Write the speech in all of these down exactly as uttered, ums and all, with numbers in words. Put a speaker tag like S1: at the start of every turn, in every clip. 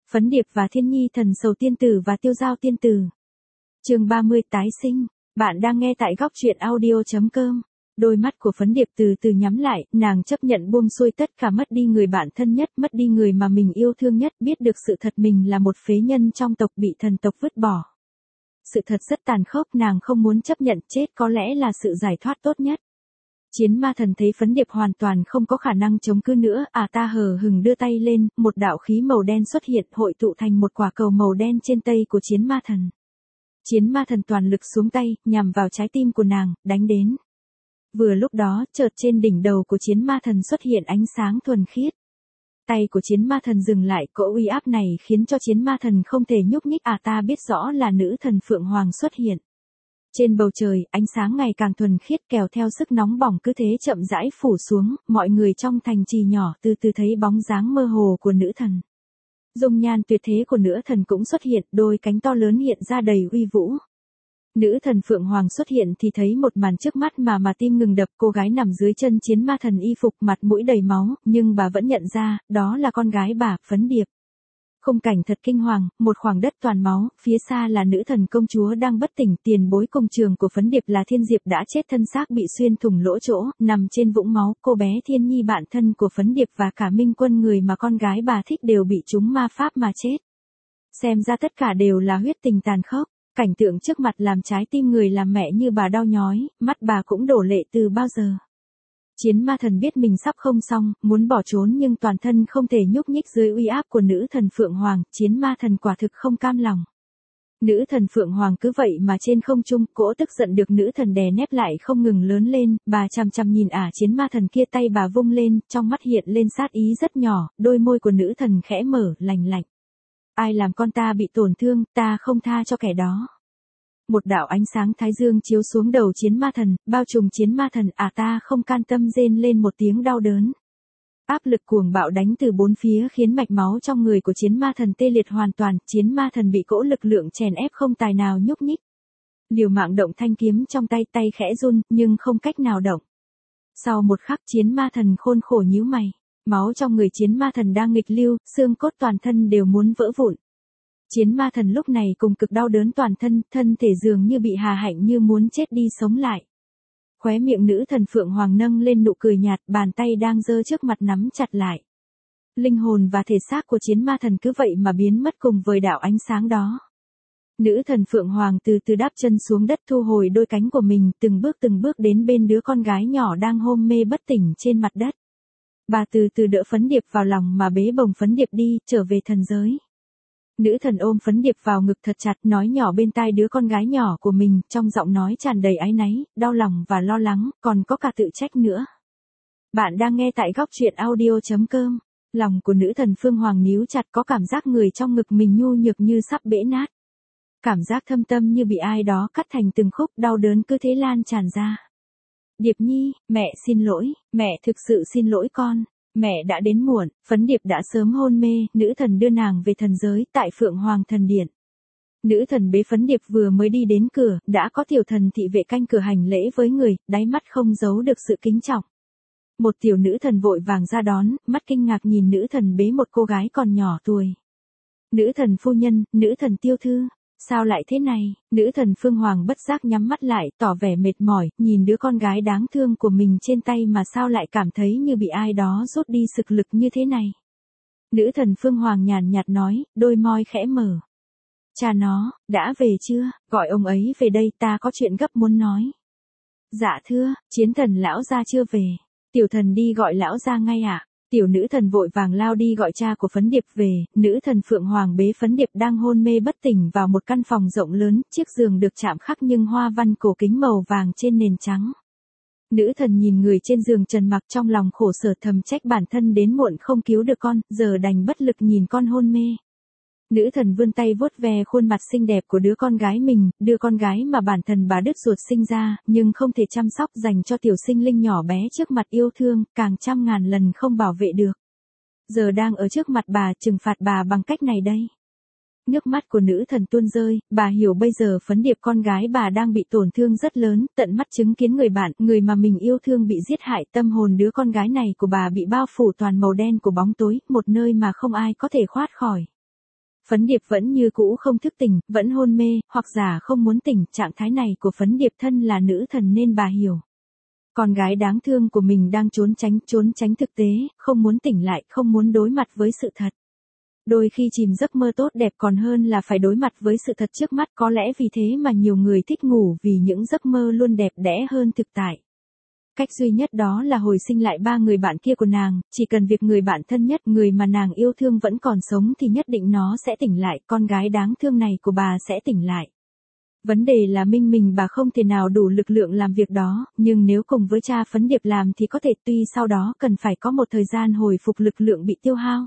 S1: Phấn Điệp và Thiên Nhi Thần Sầu Tiên Tử và Tiêu Giao Tiên Tử. Chương ba mươi tái sinh. Bạn đang nghe tại góc truyện audio chấm com. Đôi mắt của Phấn Điệp từ từ nhắm lại, nàng chấp nhận buông xuôi tất cả, mất đi người bạn thân nhất, mất đi người mà mình yêu thương nhất, biết được sự thật mình là một phế nhân trong tộc bị thần tộc vứt bỏ. Sự thật rất tàn khốc, nàng không muốn chấp nhận, chết có lẽ là sự giải thoát tốt nhất. Chiến ma thần thấy Phấn Điệp hoàn toàn không có khả năng chống cự nữa, à ta hờ hừng đưa tay lên, một đạo khí màu đen xuất hiện, hội tụ thành một quả cầu màu đen trên tay của chiến ma thần. Chiến ma thần toàn lực xuống tay, nhằm vào trái tim của nàng, đánh đến. Vừa lúc đó, chợt trên đỉnh đầu của chiến ma thần xuất hiện ánh sáng thuần khiết. Tay của chiến ma thần dừng lại, cỗ uy áp này khiến cho chiến ma thần không thể nhúc nhích, à ta biết rõ là nữ thần Phượng Hoàng xuất hiện. Trên bầu trời, ánh sáng ngày càng thuần khiết kéo theo sức nóng bỏng cứ thế chậm rãi phủ xuống, mọi người trong thành trì nhỏ từ từ thấy bóng dáng mơ hồ của nữ thần. Dung nhan tuyệt thế của nữ thần cũng xuất hiện, đôi cánh to lớn hiện ra đầy uy vũ. Nữ thần Phượng Hoàng xuất hiện thì thấy một màn trước mắt mà mà tim ngừng đập, cô gái nằm dưới chân chiến ma thần y phục mặt mũi đầy máu, nhưng bà vẫn nhận ra, đó là con gái bà, Phấn Điệp. Khung cảnh thật kinh hoàng, một khoảng đất toàn máu, phía xa là nữ thần công chúa đang bất tỉnh, tiền bối công trường của Phấn Điệp là Thiên Diệp đã chết, thân xác bị xuyên thủng lỗ chỗ, nằm trên vũng máu, cô bé Thiên Nhi bạn thân của Phấn Điệp và cả Minh Quân người mà con gái bà thích đều bị trúng ma pháp mà chết. Xem ra tất cả đều là huyết tình tàn khốc, cảnh tượng trước mặt làm trái tim người làm mẹ như bà đau nhói, mắt bà cũng đổ lệ từ bao giờ. Chiến ma thần biết mình sắp không xong, muốn bỏ trốn nhưng toàn thân không thể nhúc nhích dưới uy áp của nữ thần Phượng Hoàng, chiến ma thần quả thực không cam lòng. Nữ thần Phượng Hoàng cứ vậy mà trên không trung, cỗ tức giận được nữ thần đè nép lại không ngừng lớn lên, bà chằm chằm nhìn ả chiến ma thần kia, tay bà vung lên, trong mắt hiện lên sát ý rất nhỏ, đôi môi của nữ thần khẽ mở, lạnh lạnh. Ai làm con ta bị tổn thương, ta không tha cho kẻ đó. Một đạo ánh sáng thái dương chiếu xuống đầu chiến ma thần, bao trùm chiến ma thần, à ta không can tâm rên lên một tiếng đau đớn. Áp lực cuồng bạo đánh từ bốn phía khiến mạch máu trong người của chiến ma thần tê liệt hoàn toàn, chiến ma thần bị cỗ lực lượng chèn ép không tài nào nhúc nhích. Liều mạng động thanh kiếm trong tay, tay khẽ run, nhưng không cách nào động. Sau một khắc chiến ma thần khôn khổ nhíu mày, máu trong người chiến ma thần đang nghịch lưu, xương cốt toàn thân đều muốn vỡ vụn. Chiến ma thần lúc này cùng cực đau đớn toàn thân, thân thể dường như bị hà hạnh như muốn chết đi sống lại. Khóe miệng nữ thần Phượng Hoàng nâng lên nụ cười nhạt, bàn tay đang giơ trước mặt nắm chặt lại. Linh hồn và thể xác của chiến ma thần cứ vậy mà biến mất cùng với đạo ánh sáng đó. Nữ thần Phượng Hoàng từ từ đáp chân xuống đất, thu hồi đôi cánh của mình, từng bước từng bước đến bên đứa con gái nhỏ đang hôn mê bất tỉnh trên mặt đất. Bà từ từ đỡ Phấn Điệp vào lòng mà bế bồng Phấn Điệp đi, trở về thần giới. Nữ thần ôm Phấn Điệp vào ngực thật chặt, nói nhỏ bên tai đứa con gái nhỏ của mình, trong giọng nói tràn đầy áy náy, đau lòng và lo lắng, còn có cả tự trách nữa. Bạn đang nghe tại góc truyện audio chấm com. Lòng của nữ thần Phương Hoàng níu chặt, có cảm giác người trong ngực mình nhu nhược như sắp bể nát. Cảm giác thâm tâm như bị ai đó cắt thành từng khúc, đau đớn cứ thế lan tràn ra. Điệp Nhi, mẹ xin lỗi, mẹ thực sự xin lỗi con. Mẹ đã đến muộn, Phấn Điệp đã sớm hôn mê, nữ thần đưa nàng về thần giới tại Phượng Hoàng thần điện. Nữ thần bế Phấn Điệp vừa mới đi đến cửa, đã có tiểu thần thị vệ canh cửa hành lễ với người, đáy mắt không giấu được sự kính trọng. Một tiểu nữ thần vội vàng ra đón, mắt kinh ngạc nhìn nữ thần bế một cô gái còn nhỏ tuổi. Nữ thần phu nhân, nữ thần tiêu thư. Sao lại thế này? Nữ thần Phương Hoàng bất giác nhắm mắt lại, tỏ vẻ mệt mỏi, nhìn đứa con gái đáng thương của mình trên tay mà sao lại cảm thấy như bị ai đó rút đi sức lực như thế này. Nữ thần Phương Hoàng nhàn nhạt nói, đôi môi khẽ mở. Cha nó, đã về chưa? Gọi ông ấy về đây, ta có chuyện gấp muốn nói. Dạ thưa, chiến thần lão gia chưa về. Tiểu thần đi gọi lão gia ngay ạ. À? Tiểu nữ thần vội vàng lao đi gọi cha của Phấn Điệp về, nữ thần Phượng Hoàng bế Phấn Điệp đang hôn mê bất tỉnh vào một căn phòng rộng lớn, chiếc giường được chạm khắc nhưng hoa văn cổ kính màu vàng trên nền trắng. Nữ thần nhìn người trên giường trần mặc trong lòng khổ sở thầm trách bản thân đến muộn không cứu được con, giờ đành bất lực nhìn con hôn mê. Nữ thần vươn tay vuốt ve khuôn mặt xinh đẹp của đứa con gái mình, đứa con gái mà bản thân bà đứt ruột sinh ra, nhưng không thể chăm sóc dành cho tiểu sinh linh nhỏ bé trước mặt yêu thương, càng trăm ngàn lần không bảo vệ được. Giờ đang ở trước mặt bà, trừng phạt bà bằng cách này đây. Nước mắt của nữ thần tuôn rơi, bà hiểu bây giờ Phấn Điệp con gái bà đang bị tổn thương rất lớn, tận mắt chứng kiến người bạn, người mà mình yêu thương bị giết hại, tâm hồn đứa con gái này của bà bị bao phủ toàn màu đen của bóng tối, một nơi mà không ai có thể thoát khỏi. Phấn Điệp vẫn như cũ không thức tỉnh, vẫn hôn mê, hoặc giả không muốn tỉnh, trạng thái này của Phấn Điệp thân là nữ thần nên bà hiểu. Con gái đáng thương của mình đang trốn tránh, trốn tránh thực tế, không muốn tỉnh lại, không muốn đối mặt với sự thật. Đôi khi chìm giấc mơ tốt đẹp còn hơn là phải đối mặt với sự thật trước mắt, có lẽ vì thế mà nhiều người thích ngủ vì những giấc mơ luôn đẹp đẽ hơn thực tại. Cách duy nhất đó là hồi sinh lại ba người bạn kia của nàng, chỉ cần việc người bạn thân nhất, người mà nàng yêu thương vẫn còn sống thì nhất định nó sẽ tỉnh lại, con gái đáng thương này của bà sẽ tỉnh lại. Vấn đề là Minh mình bà không thể nào đủ lực lượng làm việc đó, nhưng nếu cùng với cha Phấn Điệp làm thì có thể, tuy sau đó cần phải có một thời gian hồi phục lực lượng bị tiêu hao.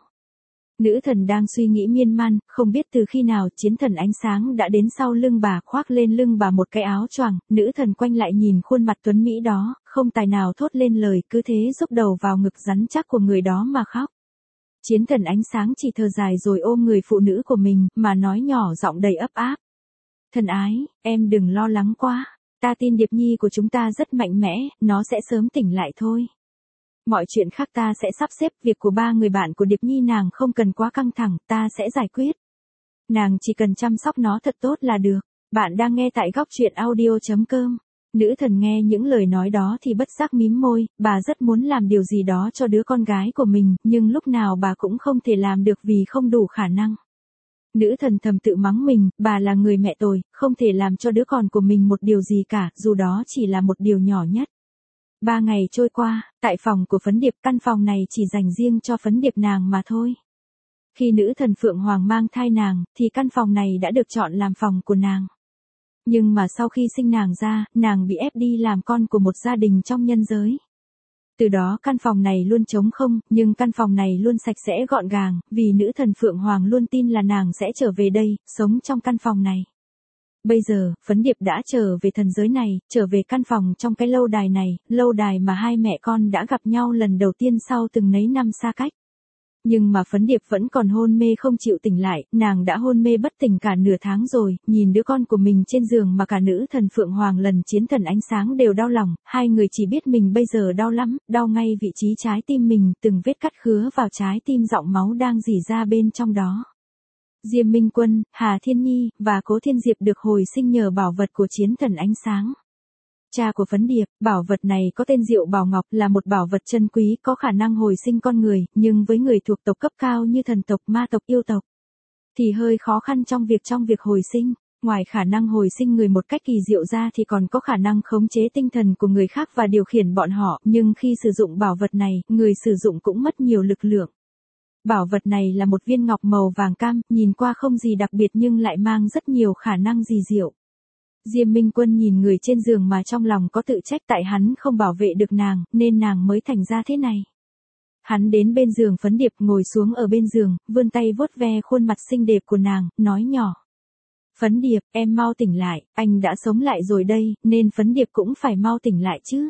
S1: Nữ thần đang suy nghĩ miên man, không biết từ khi nào chiến thần ánh sáng đã đến sau lưng bà, khoác lên lưng bà một cái áo choàng, nữ thần quanh lại nhìn khuôn mặt tuấn mỹ đó, không tài nào thốt lên lời, cứ thế rúc đầu vào ngực rắn chắc của người đó mà khóc. Chiến thần ánh sáng chỉ thở dài rồi ôm người phụ nữ của mình, mà nói nhỏ giọng đầy ấp áp. Thần ái, em đừng lo lắng quá, ta tin Điệp Nhi của chúng ta rất mạnh mẽ, nó sẽ sớm tỉnh lại thôi. Mọi chuyện khác ta sẽ sắp xếp, việc của ba người bạn của Điệp Nhi nàng không cần quá căng thẳng, ta sẽ giải quyết. Nàng chỉ cần chăm sóc nó thật tốt là được. Bạn đang nghe tại góc truyện audio chấm com. Nữ thần nghe những lời nói đó thì bất giác mím môi, bà rất muốn làm điều gì đó cho đứa con gái của mình, nhưng lúc nào bà cũng không thể làm được vì không đủ khả năng. Nữ thần thầm tự mắng mình, bà là người mẹ tồi, không thể làm cho đứa con của mình một điều gì cả, dù đó chỉ là một điều nhỏ nhất. Ba ngày trôi qua, tại phòng của Phấn Điệp, căn phòng này chỉ dành riêng cho Phấn Điệp nàng mà thôi. Khi nữ thần Phượng Hoàng mang thai nàng, thì căn phòng này đã được chọn làm phòng của nàng. Nhưng mà sau khi sinh nàng ra, nàng bị ép đi làm con của một gia đình trong nhân giới. Từ đó căn phòng này luôn trống không, nhưng căn phòng này luôn sạch sẽ gọn gàng, vì nữ thần Phượng Hoàng luôn tin là nàng sẽ trở về đây, sống trong căn phòng này. Bây giờ, Phấn Điệp đã trở về thần giới này, trở về căn phòng trong cái lâu đài này, lâu đài mà hai mẹ con đã gặp nhau lần đầu tiên sau từng nấy năm xa cách. Nhưng mà Phấn Điệp vẫn còn hôn mê không chịu tỉnh lại, nàng đã hôn mê bất tỉnh cả nửa tháng rồi, nhìn đứa con của mình trên giường mà cả nữ thần Phượng Hoàng lần chiến thần ánh sáng đều đau lòng, hai người chỉ biết mình bây giờ đau lắm, đau ngay vị trí trái tim mình, từng vết cắt khứa vào trái tim, giọng máu đang rỉ ra bên trong đó. Diêm Minh Quân, Hà Thiên Nhi, và Cố Thiên Diệp được hồi sinh nhờ bảo vật của chiến thần ánh sáng. Cha của Phấn Điệp, bảo vật này có tên Diệu Bảo Ngọc, là một bảo vật chân quý có khả năng hồi sinh con người, nhưng với người thuộc tộc cấp cao như thần tộc, ma tộc, yêu tộc, thì hơi khó khăn trong việc trong việc hồi sinh. Ngoài khả năng hồi sinh người một cách kỳ diệu ra thì còn có khả năng khống chế tinh thần của người khác và điều khiển bọn họ, nhưng khi sử dụng bảo vật này, người sử dụng cũng mất nhiều lực lượng. Bảo vật này là một viên ngọc màu vàng cam, nhìn qua không gì đặc biệt nhưng lại mang rất nhiều khả năng kỳ diệu. Diêm Minh Quân nhìn người trên giường mà trong lòng có tự trách tại hắn không bảo vệ được nàng, nên nàng mới thành ra thế này. Hắn đến bên giường Phấn Điệp, ngồi xuống ở bên giường, vươn tay vuốt ve khuôn mặt xinh đẹp của nàng, nói nhỏ. Phấn Điệp, em mau tỉnh lại, anh đã sống lại rồi đây, nên Phấn Điệp cũng phải mau tỉnh lại chứ.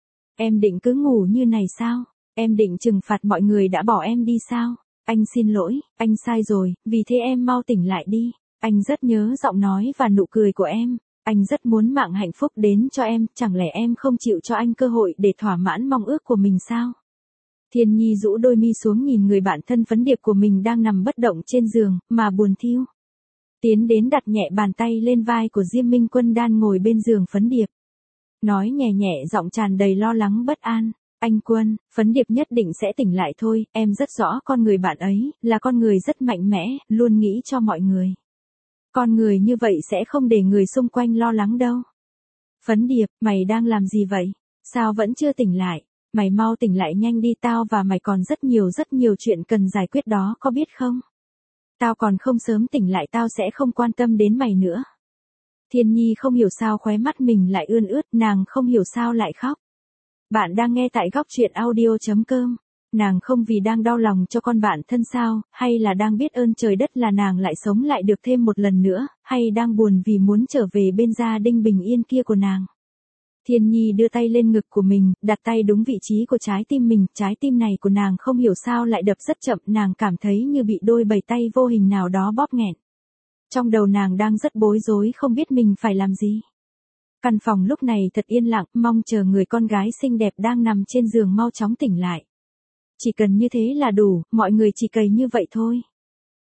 S1: Em định cứ ngủ như này sao? Em định trừng phạt mọi người đã bỏ em đi sao? Anh xin lỗi, anh sai rồi, vì thế em mau tỉnh lại đi. Anh rất nhớ giọng nói và nụ cười của em. Anh rất muốn mạng hạnh phúc đến cho em, chẳng lẽ em không chịu cho anh cơ hội để thỏa mãn mong ước của mình sao? Thiên Nhi rũ đôi mi xuống nhìn người bạn thân Phấn Điệp của mình đang nằm bất động trên giường, mà buồn thiu. Tiến đến đặt nhẹ bàn tay lên vai của Diêm Minh Quân đang ngồi bên giường Phấn Điệp. Nói nhẹ nhẹ, giọng tràn đầy lo lắng bất an. Anh Quân, Phấn Điệp nhất định sẽ tỉnh lại thôi, em rất rõ con người bạn ấy, là con người rất mạnh mẽ, luôn nghĩ cho mọi người. Con người như vậy sẽ không để người xung quanh lo lắng đâu. Phấn Điệp, mày đang làm gì vậy? Sao vẫn chưa tỉnh lại? Mày mau tỉnh lại nhanh đi, tao và mày còn rất nhiều rất nhiều chuyện cần giải quyết đó, có biết không? Tao còn không sớm tỉnh lại tao sẽ không quan tâm đến mày nữa. Thiên Nhi không hiểu sao khóe mắt mình lại ươn ướt, nàng không hiểu sao lại khóc. Bạn đang nghe tại góc truyện audio chấm com. Nàng không vì đang đau lòng cho con bạn thân sao, hay là đang biết ơn trời đất là nàng lại sống lại được thêm một lần nữa, hay đang buồn vì muốn trở về bên gia đình bình yên kia của nàng. Thiên Nhi đưa tay lên ngực của mình, đặt tay đúng vị trí của trái tim mình, trái tim này của nàng không hiểu sao lại đập rất chậm, nàng cảm thấy như bị đôi bầy tay vô hình nào đó bóp nghẹn. Trong đầu nàng đang rất bối rối không biết mình phải làm gì. Căn phòng lúc này thật yên lặng, mong chờ người con gái xinh đẹp đang nằm trên giường mau chóng tỉnh lại. Chỉ cần như thế là đủ, mọi người chỉ cày như vậy thôi.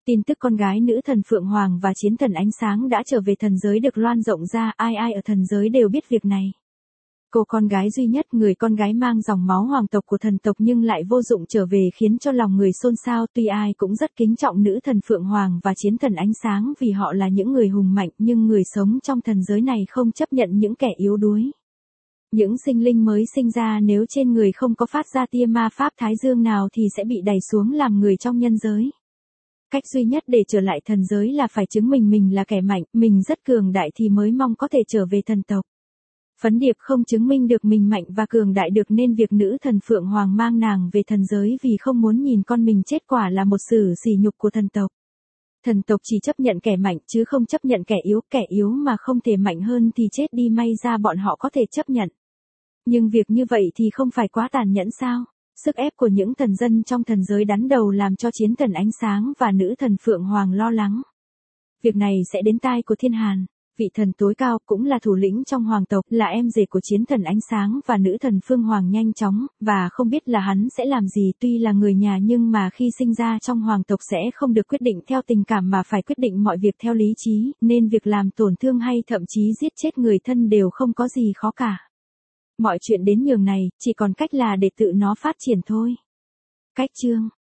S1: Tin tức con gái nữ thần Phượng Hoàng và chiến thần ánh sáng đã trở về thần giới được loan rộng ra, ai ai ở thần giới đều biết việc này. Cô con gái duy nhất, người con gái mang dòng máu hoàng tộc của thần tộc nhưng lại vô dụng trở về khiến cho lòng người xôn xao, tuy ai cũng rất kính trọng nữ thần Phượng Hoàng và chiến thần ánh sáng vì họ là những người hùng mạnh, nhưng người sống trong thần giới này không chấp nhận những kẻ yếu đuối. Những sinh linh mới sinh ra nếu trên người không có phát ra tia ma pháp thái dương nào thì sẽ bị đày xuống làm người trong nhân giới. Cách duy nhất để trở lại thần giới là phải chứng minh mình là kẻ mạnh, mình rất cường đại thì mới mong có thể trở về thần tộc. Phấn Điệp không chứng minh được mình mạnh và cường đại được nên việc nữ thần Phượng Hoàng mang nàng về thần giới vì không muốn nhìn con mình chết quả là một sự sỉ nhục của thần tộc. Thần tộc chỉ chấp nhận kẻ mạnh chứ không chấp nhận kẻ yếu, kẻ yếu mà không thể mạnh hơn thì chết đi, may ra bọn họ có thể chấp nhận. Nhưng việc như vậy thì không phải quá tàn nhẫn sao? Sức ép của những thần dân trong thần giới đắn đầu làm cho chiến thần ánh sáng và nữ thần Phượng Hoàng lo lắng. Việc này sẽ đến tai của Thiên Hàn, vị thần tối cao cũng là thủ lĩnh trong hoàng tộc, là em rể của chiến thần ánh sáng và nữ thần Phương Hoàng nhanh chóng, và không biết là hắn sẽ làm gì. Tuy là người nhà nhưng mà khi sinh ra trong hoàng tộc sẽ không được quyết định theo tình cảm mà phải quyết định mọi việc theo lý trí, nên việc làm tổn thương hay thậm chí giết chết người thân đều không có gì khó cả. Mọi chuyện đến nhường này, chỉ còn cách là để tự nó phát triển thôi. Cách chương